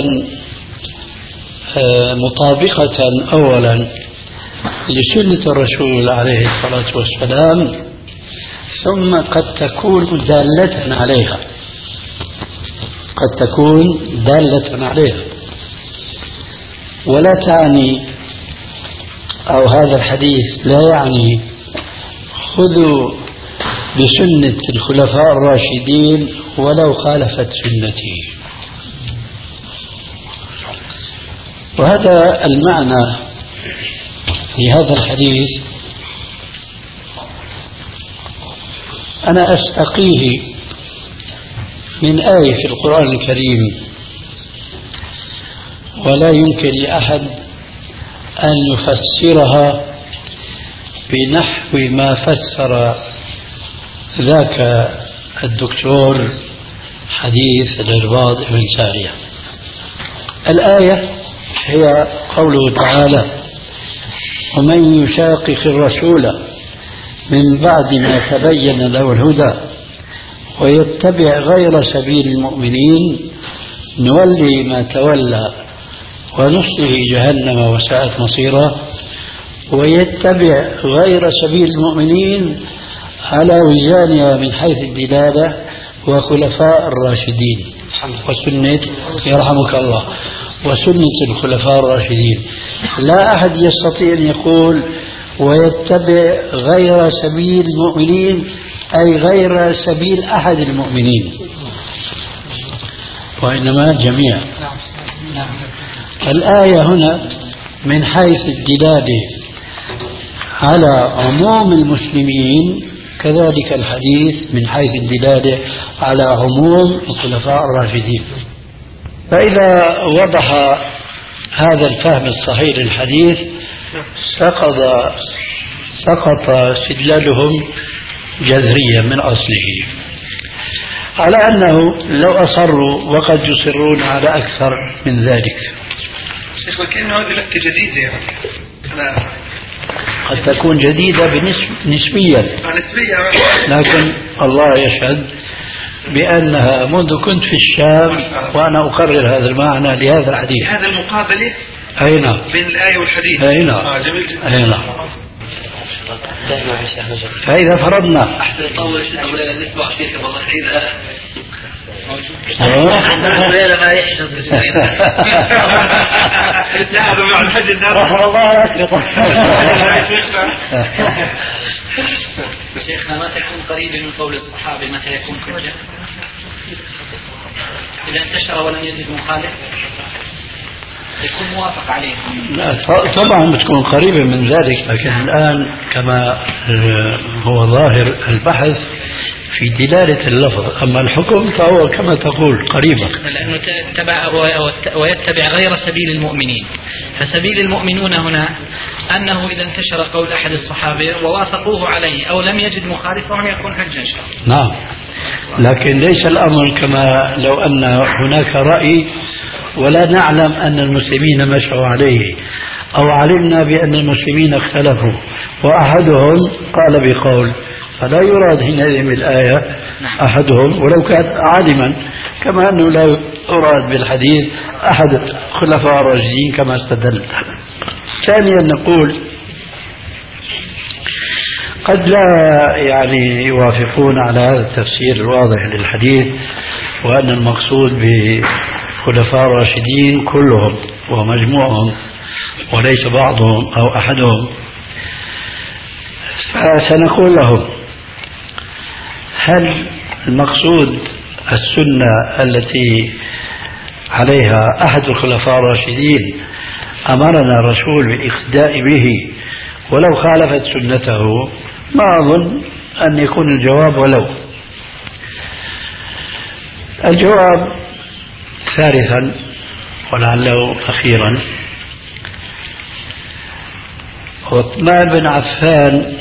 مطابقة أولا لسنة الرسول عليه الصلاة والسلام، ثم قد تكون دالة عليها قد تكون دالة عليها ولا تعني، أو هذا الحديث لا يعني خذوا بسنة الخلفاء الراشدين ولو خالفت سنتي. وهذا المعنى لهذا الحديث أنا أستقيه من آية في القرآن الكريم، ولا يمكن لأحد أن يفسرها بنحو ما فسر ذاك الدكتور حديث الإرباض بن سارية. الآية هي قوله تعالى: ومن يشاقق الرسول من بعد ما تبين له الهدى ويتبع غير سبيل المؤمنين نولي ما تولى ونصله جهنم وساءت مصيرا. ويتبع غير سبيل المؤمنين على وزانها من حيث الدلالة وخلفاء الراشدين وسنة يرحمك الله وسنة الخلفاء الراشدين. لا أحد يستطيع أن يقول ويتبع غير سبيل المؤمنين أي غير سبيل أحد المؤمنين، وإنما جميع. الآية هنا من حيث الدلالة على عموم المسلمين، كذلك الحديث من حيث الدلالة على عموم الخلفاء الراشدين. فإذا وضح هذا الفهم الصحيح للحديث سقط سقط استدلالهم جذريا من أصله، على أنه لو أصروا وقد يصرون على أكثر من ذلك. شيخ وكأنه هذه لك جديدة يعني. قد تكون جديدة نسبيا، لكن الله يشهد بأنها منذ كنت في الشام وأنا أقرر هذا المعنى لهذا الحديث. هذا المقابلة أي نعم بين الآية والحديث. أي نعم آه جميل جدا. أي نعم. فإذا فرضنا أحسن طول ولا نسمع فيك والله عيد ما يحدث نعم مع الحج رحم الله أسرقه. شيخنا ما تكون قريبا من قول الصحابة متى يكون حجة؟ إذا انتشر ولم يجد مخالف يكون موافق عليه. لا طبعا بتكون قريبة من ذلك، لكن الآن كما هو ظاهر البحث في دلالة اللفظ، أما الحكم فهو كما تقول قريبا، لأنه تبع ويتبع غير سبيل المؤمنين. فسبيل المؤمنون هنا أنه إذا انتشر قول أحد الصحابة ووافقوه عليه أو لم يجد مخالفه يكون حجة إن شاء الله. نعم، لكن ليس الأمر كما لو أن هناك رأي ولا نعلم أن المسلمين مشوا عليه، أو علمنا بأن المسلمين اختلفوا وأحدهم قال بقول، فلا يراد هنا بالآية أحدهم ولو كان عالما، كما أنه لا يراد بالحديث أحد الخلفاء الراشدين كما استدل. ثانيا نقول قد لا يعني يوافقون على هذا التفسير الواضح للحديث، وأن المقصود بخلفاء الراشدين كلهم ومجموعهم وليس بعضهم أو أحدهم. فسنقول لهم هل المقصود السنة التي عليها أحد الخلفاء الراشدين أمرنا الرسول بالاقتداء به ولو خالفت سنته؟ ما أظن أن يكون الجواب ولو. الجواب ثالثا ولعله أخيرا، عثمان بن عفان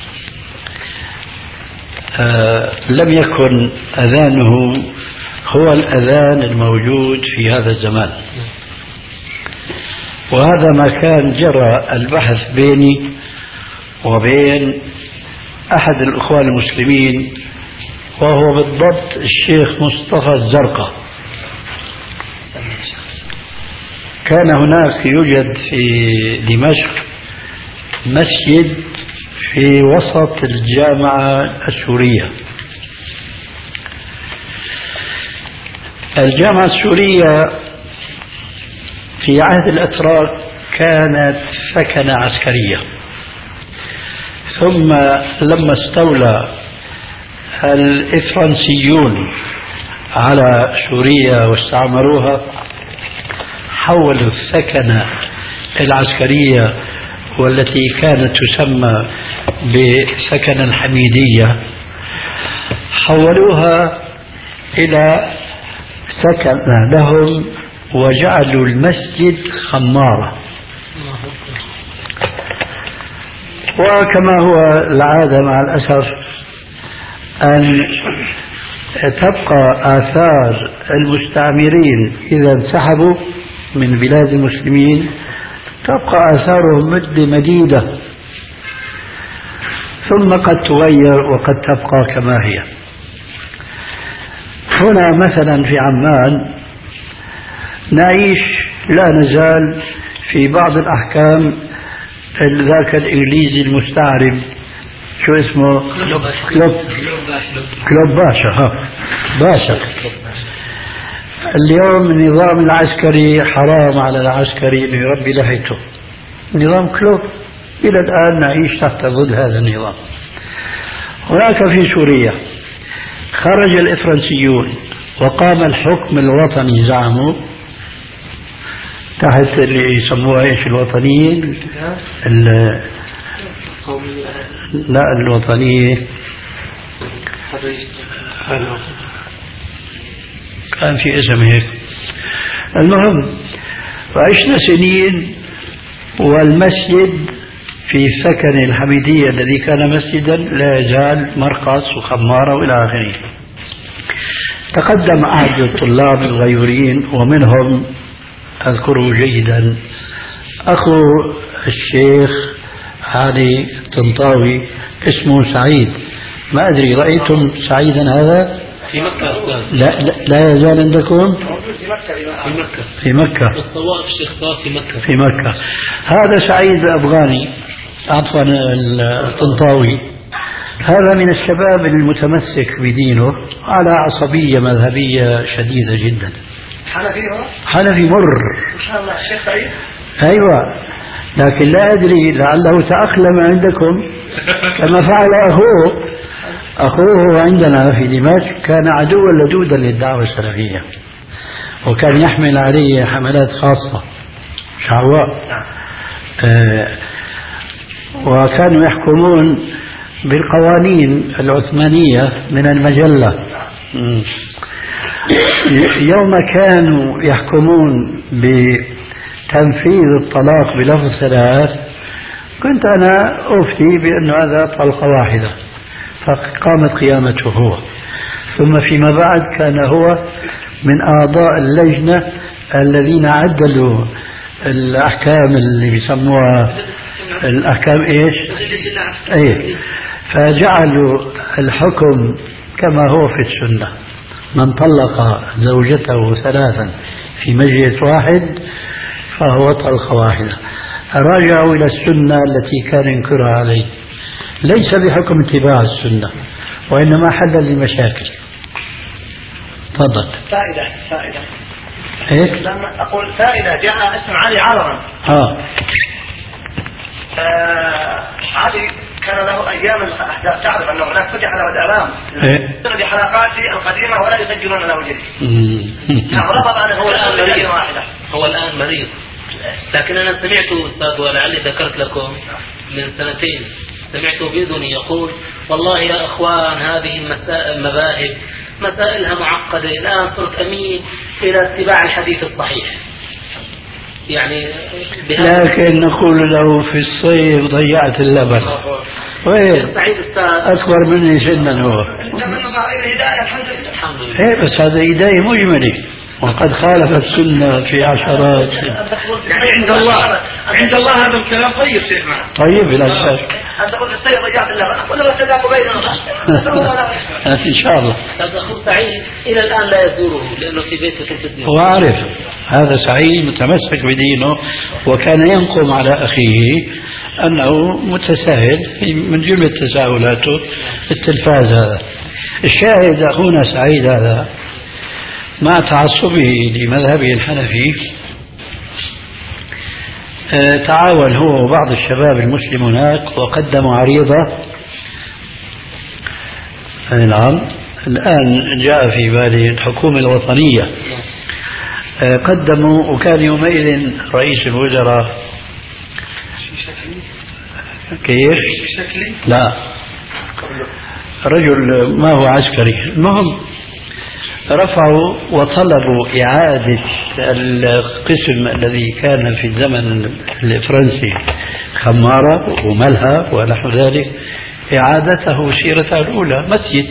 آه لم يكن أذانه هو الأذان الموجود في هذا الزمان، وهذا ما كان جرى البحث بيني وبين أحد الأخوان المسلمين وهو بالضبط الشيخ مصطفى الزرقاء. كان هناك يوجد في دمشق مسجد في وسط الجامعة السورية. الجامعة السورية في عهد الأتراك كانت سكنة عسكرية، ثم لما استولى الإفرنسيون على سوريا واستعمروها حولوا السكنة العسكرية والتي كانت تسمى بسكن الحميدية حولوها إلى سكن لهم وجعلوا المسجد خمارة. وكما هو العادة مع الأسف أن تبقى آثار المستعمرين إذا انسحبوا من بلاد المسلمين تبقى آثارهم مدة مديدة، ثم قد تغير وقد تبقى كما هي. هنا مثلا في عمان نعيش لا نزال في بعض الأحكام ذاك الإنجليزي المستعرب، شو اسمه؟ كلوب كلوب باشا. ها باشا. اليوم النظام العسكري حرام على العسكري أن يربي لحيته، نظام كلوب إلى الآن نعيش تحت ظل هذا النظام. هناك في سوريا خرج الإفرنسيون وقام الحكم الوطني زعموا تحت اللي يسموها ايش الوطنيين لا الوطنية كان في اسم هيك. المهم وعشنا سنين والمسجد في سكن الحميدية الذي كان مسجدا لا يزال مرقص وخمارة وإلى آخره. تقدم أحد الطلاب الغيورين ومنهم أذكره جيدا أخو الشيخ علي طنطاوي اسمه سعيد. ما أدري رأيتم سعيدا هذا؟ في مكة أستاذ. لا, لا, لا يزال عندكم؟ في مكة في مكة في مكة الطواف الشيخ طاف في مكة في مكة. هذا سعيد أفغاني عفوا الطنطاوي، هذا من الشباب المتمسك بدينه على عصبية مذهبية شديدة جدا. حنفي حنفي مر إن شاء الله الشيخ سعيد. أيوة، لكن لا أدري لعله تأقلم عندكم كما فعل أخوه. أخوه عندنا في دمشق كان عدوا لدودا للدعوة السلفية، وكان يحمل عليه حملات خاصة شعواء. آه وكانوا يحكمون بالقوانين العثمانية من المجلة. يوم كانوا يحكمون بتنفيذ الطلاق بلفظ ثلاث كنت أنا أفتي بأن هذا طلقة واحدة، فقامت قيامته هو. ثم فيما بعد كان هو من أعضاء اللجنة الذين عدلوا الأحكام اللي بيسموها الأحكام إيش؟ أيه، فجعلوا الحكم كما هو في السنة: من طلق زوجته ثلاثا في مجلس واحد فهو طلقة واحدة. راجعوا إلى السنة التي كان ينكرها عليه، ليس بحكم اتباع السنة وإنما حلا للمشاكل. تفضل. فائدة فائدة هيك؟ لما أقول فائدة جاء اسم علي علرا. آه. آه علي كان له أيام الأحداث، تعرف أنه هناك فتح له الإعلام في حلقاته القديمة ولا يسجلون له جديد. نعم، رفض أنه هو الآن مريض واحدة. هو الآن مريض، لكن أنا سمعته أستاذ ولعلي ذكرت لكم من سنتين، سمعته بأذني يقول: والله يا أخوان هذه المذاهب مسائلها معقدة، الآن صرت أميل إلى اتباع الحديث الصحيح. يعني لكن نقول له في الصيف ضيعت اللبن. وين أكبر مني سنا هو. إيه بس هذا هداية مجملة، وقد خالف السنة في عشرات. يعني عند الله عند الله هذا الكلام طيب شيخنا. طيب بلا شك. أنت قلت السيد ضيعت اللبن، أقول له التداق بيننا إن شاء الله. هذا أخو سعيد إلى الآن لا يزوره لأنه في بيته في الفتنة. هو عارف هذا سعيد متمسك بدينه، وكان ينقم على أخيه أنه متساهل من جملة تساهلاته في التلفاز. هذا الشاهد أخونا سعيد هذا مع تعصبه لمذهبه الحنفي تعاون هو وبعض الشباب المسلم هناك وقدموا عريضة. نعم، الآن جاء في بالي الحكومة الوطنية. قدموا، وكان يومئذ رئيس الوزراء كيف؟ لا، رجل ما هو عسكري. المهم رفعوا وطلبوا إعادة القسم الذي كان في الزمن الفرنسي خمارة وملهى ونحو ذلك، إعادته سيرتها الأولى مسجد،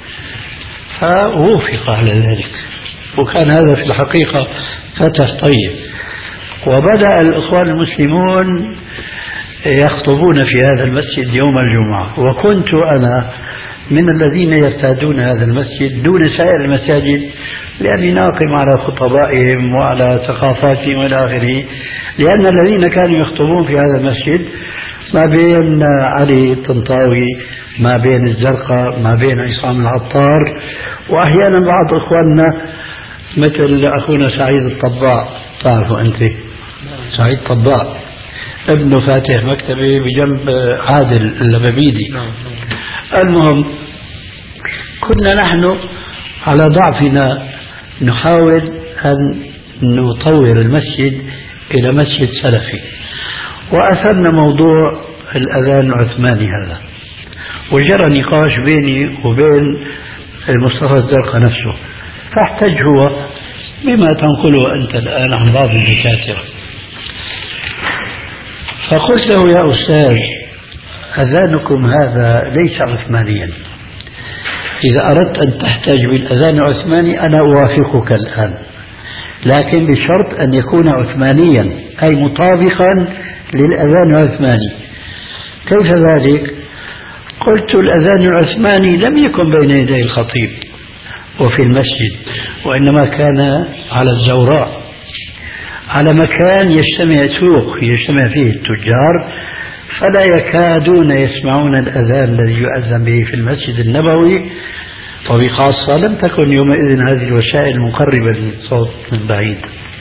فوافق على ذلك. وكان هذا في الحقيقة فتح طيب. وبدأ الإخوان المسلمون يخطبون في هذا المسجد يوم الجمعة، وكنت أنا من الذين يرتادون هذا المسجد دون سائر المساجد، لأني ناقم على خطبائهم وعلى ثقافاتهم والى آخره. لأن الذين كانوا يخطبون في هذا المسجد ما بين علي الطنطاوي، ما بين الزرقاء، ما بين عصام العطار، وأحيانا بعض إخواننا مثل أخونا سعيد الطباع. تعرفوا أنت سعيد الطباع ابنه فاتح مكتبة بجنب عادل اللبابيدي. المهم كنا نحن على ضعفنا نحاول أن نطور المسجد إلى مسجد سلفي، وأثرنا موضوع الأذان العثماني هذا، وجرى نقاش بيني وبين المصطفى الزرقاء نفسه. فاحتج هو بما تنقله أنت الآن عن بعض الدكاترة. فقلت له يا أستاذ أذانكم هذا ليس عثمانيا، إذا أردت أن تحتج بالأذان العثماني أنا أوافقك الآن، لكن بشرط أن يكون عثمانيا أي مطابقا للأذان العثماني. كيف ذلك؟ قلت الأذان العثماني لم يكن بين يدي الخطيب وفي المسجد، وإنما كان على الزوراء، على مكان يجتمع سوق يجتمع فيه التجار، فلا يكادون يسمعون الأذان الذي يؤذن به في المسجد النبوي، وبخاصة لم تكن يومئذ هذه الوسائل المقربة للصوت من بعيد.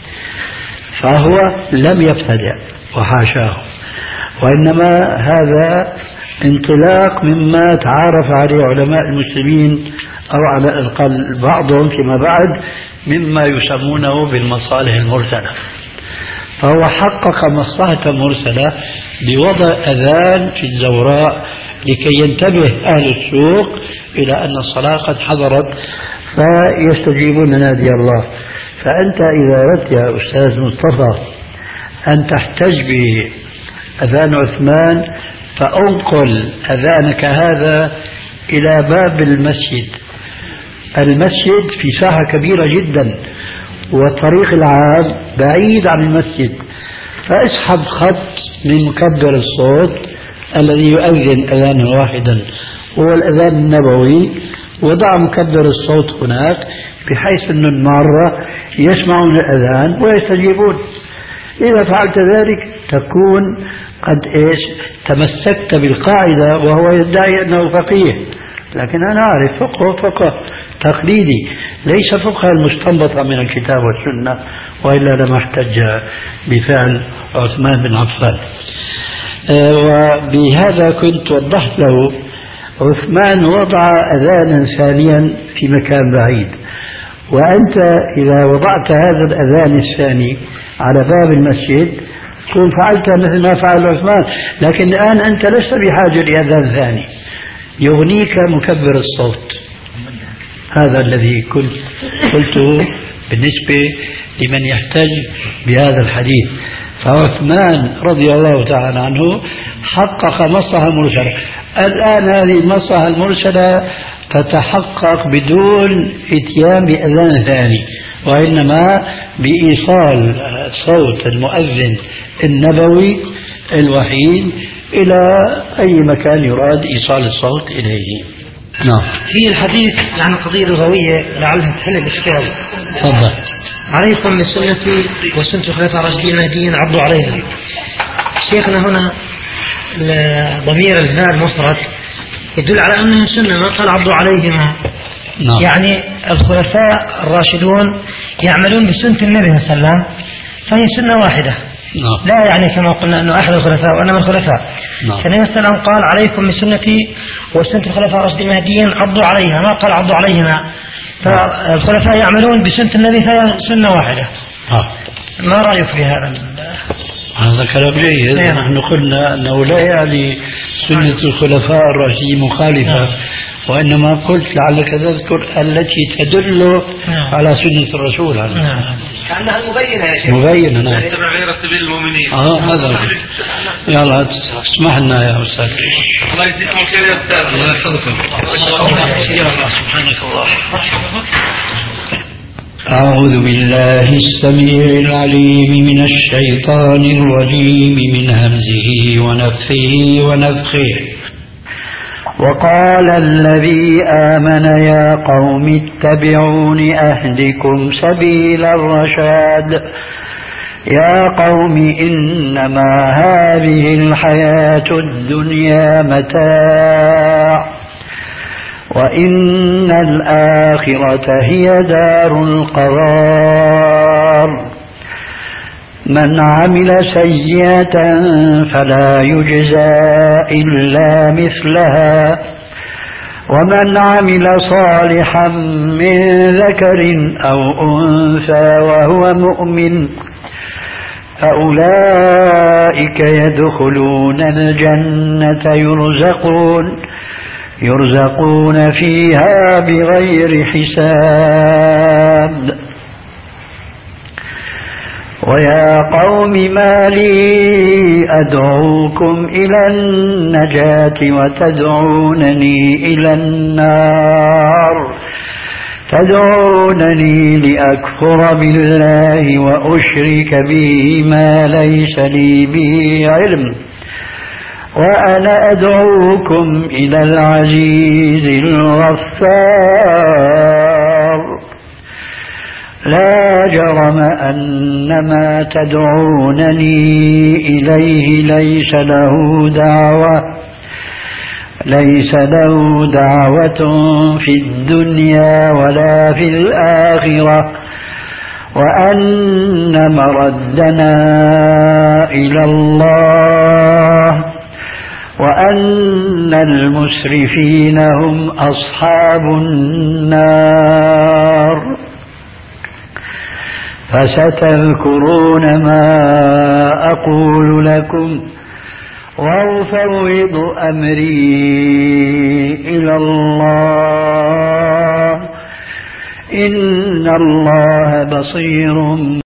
فهو لم يبتدع وحاشاه، وإنما هذا انطلاق مما تعارف عليه علماء المسلمين، أو على الأقل بعضهم فيما بعد، مما يسمونه بالمصالح المرسلة. فهو حقق مصلحة مرسلة بوضع أذان في الزوراء لكي ينتبه أهل السوق إلى أن الصلاة قد حضرت فيستجيبون نادي الله. فأنت إذا أردت يا أستاذ مصطفى أن تحتج بأذان عثمان فأنقل أذانك هذا إلى باب المسجد. المسجد في ساحة كبيرة جدا، والطريق العام بعيد عن المسجد، فاسحب خط من مكبر الصوت الذي يؤذن أذانا واحدا هو الأذان النبوي، وضع مكبر الصوت هناك بحيث أن المارة يسمعون الأذان ويستجيبون. إذا فعلت ذلك تكون قد إيش تمسكت بالقاعدة، وهو يدعي أنه فقيه، لكن أنا أعرف فقه فقه تقليدي ليس فقه المستنبطة من الكتاب والسنة، وإلا لما احتج بفعل عثمان بن عفان. وبهذا كنت وضحت له عثمان وضع أذانا ثانيا في مكان بعيد، وأنت إذا وضعت هذا الأذان الثاني على باب المسجد تكون فعلت مثل ما فعل عثمان، لكن الآن أنت لست بحاجة لأذان ثاني، يغنيك مكبر الصوت. هذا الذي كنت قلته بالنسبة لمن يحتج بهذا الحديث. فعثمان رضي الله تعالى عنه حقق مصلحة مرسلة. الآن هذه المصلحة المرسلة تتحقق بدون اتيان بأذان ثاني، وإنما بإيصال صوت المؤذن النبوي الوحيد إلى أي مكان يراد إيصال الصوت إليه. نعم. في الحديث عن قضية لغوية لعلها تحل الإشكال. تفضل. عليكم بسنتي وسنة الخلفاء الراشدين المهديين عضوا عليها. شيخنا هنا ضمير الهاء المفرد يدل على أنها سنة، ما قال عضوا عليهما. نعم. يعني الخلفاء الراشدون يعملون بسنة النبي صلى الله عليه وسلم، فهي سنة واحدة. نعم. لا يعني كما قلنا أنه أحد الخلفاء وإنما الخلفاء. نعم. فالنبي صلى الله عليه وسلم قال عليكم بسنتي وسنة الخلفاء الراشدين المهديين عضوا عليها، ما قال عضوا عليهما. فالخلفاء يعملون بسنة النبي فهي سنة واحدة. آه. ما رأيك في هذا؟ هذا كلام جيد. نعم. نحن قلنا أنه لا يعني سنة الخلفاء الراشدين مخالفة. نعم. وإنما قلت لعلك تذكر التي تدل نعم. على سنة الرسول عليه الصلاة نعم. كأنها مبينة يا شيخ. مبينة. نعم. تتبع غير سبيل المؤمنين. اه هذا. يلا اسمح لنا يا أستاذ. الله يجزيكم خير يا أستاذ. الله يحفظكم. يا الله سبحانك الله. أعوذ بالله السميع العليم من الشيطان الرجيم من همزه ونفخه ونفخه. وقال الذي آمن يا قوم اتبعون أهدكم سبيل الرشاد يا قوم إنما هذه الحياة الدنيا متاع وإن الآخرة هي دار القرار من عمل سيئة فلا يجزى إلا مثلها ومن عمل صالحا من ذكر أو أنثى وهو مؤمن فأولئك يدخلون الجنة يرزقون يرزقون فيها بغير حساب. ويا قوم ما لي أدعوكم إلى النجاة وتدعونني إلى النار تدعونني لأكفر بالله وأشرك به ما ليس لي به علم وأنا أدعوكم إلى العزيز الغفار. لا جرم أن ما تدعونني إليه ليس له دعوة ليس له دعوة في الدنيا ولا في الآخرة وأن مردنا إلى الله وأن المسرفين هم أصحاب النار. فستذكرون ما أقول لكم وأفوض أمري إلى الله إن الله بصير